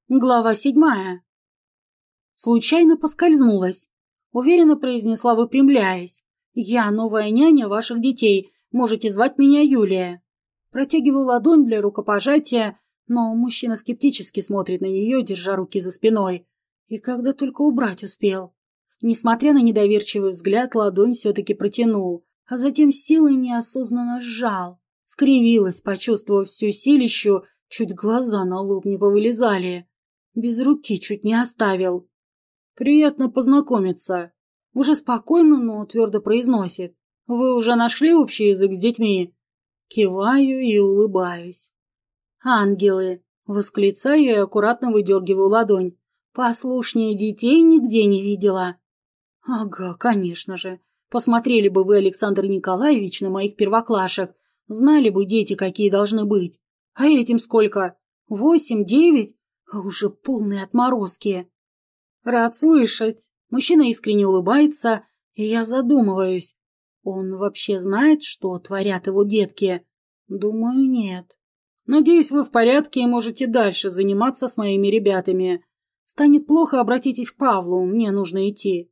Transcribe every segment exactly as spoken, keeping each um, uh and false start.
Глава седьмая. Случайно поскользнулась. Уверенно произнесла, выпрямляясь. «Я новая няня ваших детей. Можете звать меня Юлия». Протягиваю ладонь для рукопожатия, но мужчина скептически смотрит на нее, держа руки за спиной. И когда только убрать успел. Несмотря на недоверчивый взгляд, ладонь все-таки протянул, а затем силой неосознанно сжал. Скривилась, почувствовав всю силищу, чуть глаза на лоб не повылезали. Без руки чуть не оставил. «Приятно познакомиться». Уже спокойно, но твердо произносит. «Вы уже нашли общий язык с детьми?» Киваю и улыбаюсь. «Ангелы!» — восклицаю и аккуратно выдергиваю ладонь. «Послушнее детей нигде не видела». «Ага, конечно же. Посмотрели бы вы, Александр Николаевич, на моих первоклашек. Знали бы дети, какие должны быть. А этим сколько? Восемь, девять? А уже полные отморозки». «Рад слышать». Мужчина искренне улыбается, и я задумываюсь. Он вообще знает, что творят его детки? Думаю, нет. «Надеюсь, вы в порядке и можете дальше заниматься с моими ребятами. Станет плохо, обратитесь к Павлу, мне нужно идти».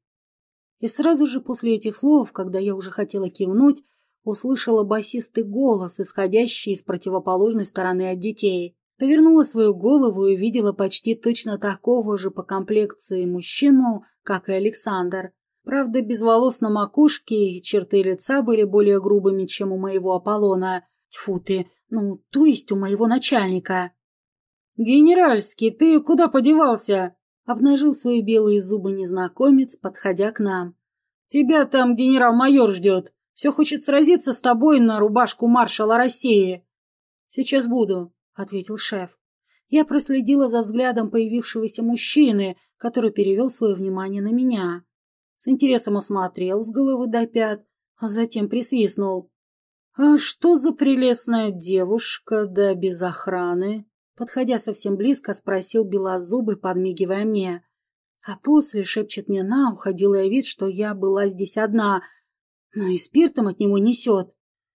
И сразу же после этих слов, когда я уже хотела кивнуть, услышала басистый голос, исходящий из противоположной стороны от детей. Повернула свою голову и видела почти точно такого же по комплекции мужчину, как и Александр. Правда, без волос на макушке и черты лица были более грубыми, чем у моего Аполлона. Тьфу ты, ну, то есть у моего начальника. «Генеральский, ты куда подевался?» — обнажил свои белые зубы незнакомец, подходя к нам. «Тебя там генерал-майор ждет. Все хочет сразиться с тобой на рубашку маршала России». «Сейчас буду», — ответил шеф. Я проследила за взглядом появившегося мужчины, который перевел свое внимание на меня. С интересом осмотрел с головы до пят, а затем присвистнул. «А что за прелестная девушка, да без охраны?» Подходя совсем близко, спросил белозубый, подмигивая мне. А после шепчет мне на ухо, делая вид, что я была здесь одна. Ну и спиртом от него несет.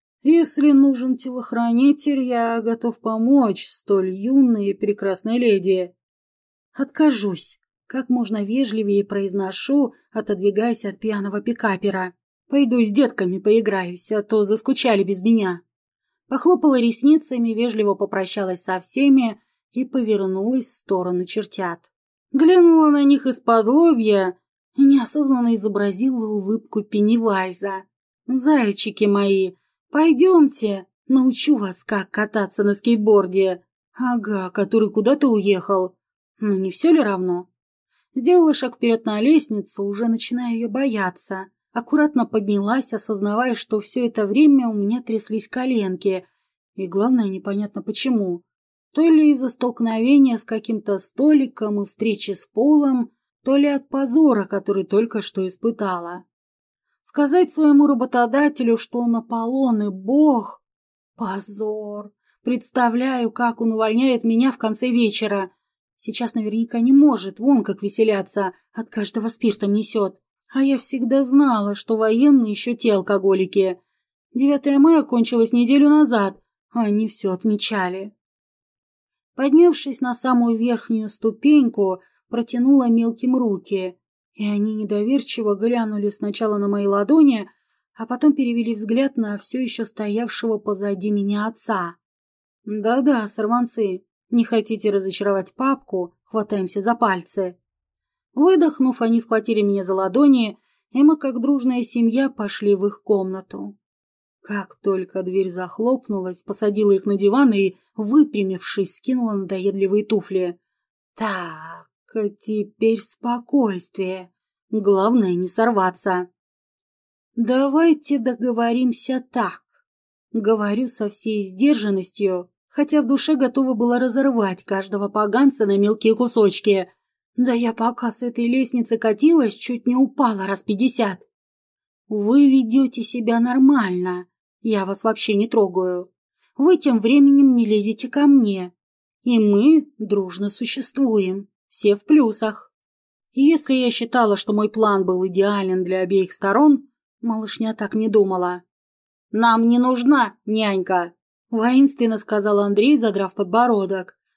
«Если нужен телохранитель, я готов помочь столь юной и прекрасной леди». «Откажусь», как можно вежливее произношу, отодвигаясь от пьяного пикапера. «Пойду с детками поиграюсь, а то заскучали без меня». Похлопала ресницами, вежливо попрощалась со всеми и повернулась в сторону чертят. Глянула на них из-под лобья и неосознанно изобразила улыбку Пеннивайза. «Зайчики мои, пойдемте, научу вас, как кататься на скейтборде». «Ага, который куда-то уехал. Ну, не все ли равно?» Сделала шаг вперед на лестницу, уже начиная ее бояться. Аккуратно поднялась, осознавая, что все это время у меня тряслись коленки. И главное, непонятно почему. То ли из-за столкновения с каким-то столиком и встречи с Полом, то ли от позора, который только что испытала. Сказать своему работодателю, что он Аполлон и Бог... Позор! Представляю, как он увольняет меня в конце вечера. Сейчас наверняка не может, вон как веселяться, от каждого спиртом несет. А я всегда знала, что военные еще те алкоголики. девятое мая кончилось неделю назад, а они все отмечали. Поднявшись на самую верхнюю ступеньку, протянула мелким руки, и они недоверчиво глянули сначала на мои ладони, а потом перевели взгляд на все еще стоявшего позади меня отца. Да-да, сорванцы, не хотите разочаровать папку, хватаемся за пальцы. Выдохнув, они схватили меня за ладони, и мы, как дружная семья, пошли в их комнату. Как только дверь захлопнулась, посадила их на диван и, выпрямившись, скинула надоедливые туфли. Так, а теперь спокойствие. Главное, не сорваться. Давайте договоримся так. Говорю со всей сдержанностью, хотя в душе готова была разорвать каждого поганца на мелкие кусочки. Да я пока с этой лестницы катилась, чуть не упала раз пятьдесят. Вы ведете себя нормально. Я вас вообще не трогаю. Вы тем временем не лезете ко мне. И мы дружно существуем. Все в плюсах. И если я считала, что мой план был идеален для обеих сторон, малышня так не думала. «Нам не нужна нянька», — воинственно сказал Андрей, задрав подбородок.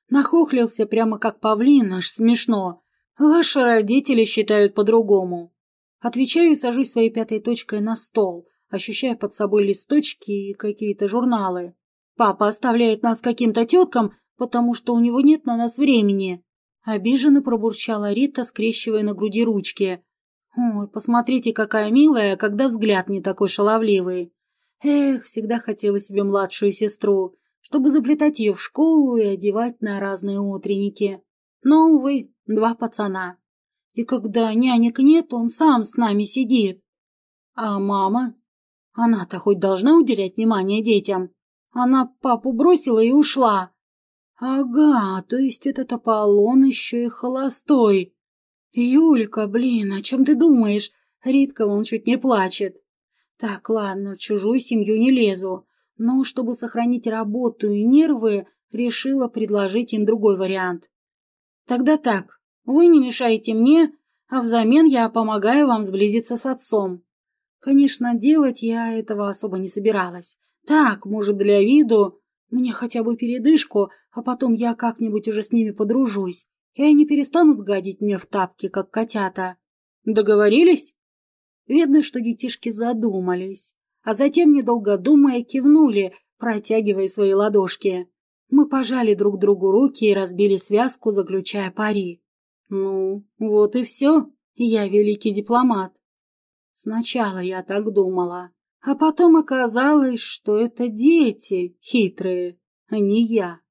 Нахохлился прямо как павлин, аж смешно. Ваши родители считают по-другому. Отвечаю и сажусь своей пятой точкой на стол, ощущая под собой листочки и какие-то журналы. Папа оставляет нас каким-то теткам, потому что у него нет на нас времени. Обиженно пробурчала Рита, скрещивая на груди ручки. Ой, посмотрите, какая милая, когда взгляд не такой шаловливый. Эх, всегда хотела себе младшую сестру, чтобы заплетать ее в школу и одевать на разные утренники. Но, увы, два пацана. И когда нянек нет, он сам с нами сидит. А мама? Она-то хоть должна уделять внимание детям? Она папу бросила и ушла. Ага, то есть этот Аполлон еще и холостой. Юлька, блин, о чем ты думаешь? Ритка вон чуть не плачет. Так, ладно, в чужую семью не лезу. Но чтобы сохранить работу и нервы, решила предложить им другой вариант. Тогда так, вы не мешаете мне, а взамен я помогаю вам сблизиться с отцом. Конечно, делать я этого особо не собиралась. Так, может, для виду, мне хотя бы передышку, а потом я как-нибудь уже с ними подружусь, и они перестанут гадить мне в тапки, как котята. Договорились? Видно, что детишки задумались, а затем, недолго думая, кивнули, протягивая свои ладошки. Мы пожали друг другу руки и разбили связку, заключая пари. Ну, вот и все, я великий дипломат. Сначала я так думала, а потом оказалось, что это дети хитрые, а не я.